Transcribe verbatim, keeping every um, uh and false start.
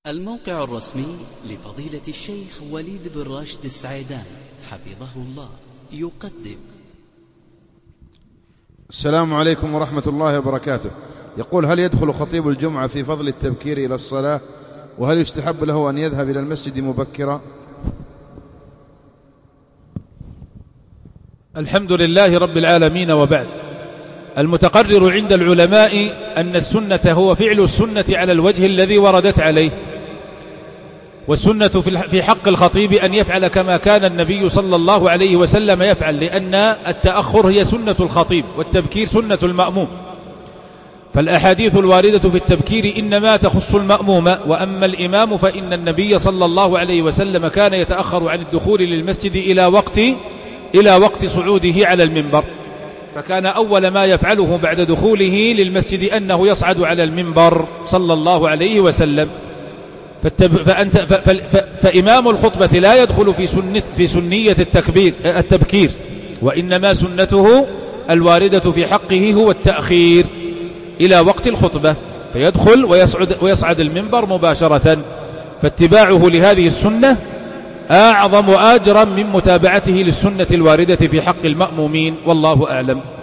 الموقع الرسمي لفضيلة الشيخ وليد بن راشد السعيدان حفظه الله يقدم. السلام عليكم ورحمة الله وبركاته. يقول: هل يدخل خطيب الجمعة في فضل التبكير إلى الصلاة؟ وهل يستحب له أن يذهب إلى المسجد مبكرا؟ الحمد لله رب العالمين، وبعد. المتقرر عند العلماء أن السنة هو فعل السنة على الوجه الذي وردت عليه، والسنة في حق الخطيب أن يفعل كما كان النبي صلى الله عليه وسلم يفعل، لأن التأخر هي سنة الخطيب والتبكير سنة المأموم. فالأحاديث الواردة في التبكير إنما تخص المأموم، وأما الإمام فإن النبي صلى الله عليه وسلم كان يتأخر عن الدخول للمسجد إلى وقت إلى وقت صعوده على المنبر، فكان أول ما يفعله بعد دخوله للمسجد أنه يصعد على المنبر صلى الله عليه وسلم. فأنت فإمام الخطبة لا يدخل في سنة في سنية التكبير التبكير، وإنما سنته الواردة في حقه هو التأخير إلى وقت الخطبة، فيدخل ويصعد ويصعد المنبر مباشرة. فاتباعه لهذه السنة أعظم أجرا من متابعته للسنة الواردة في حق المأمومين، والله أعلم.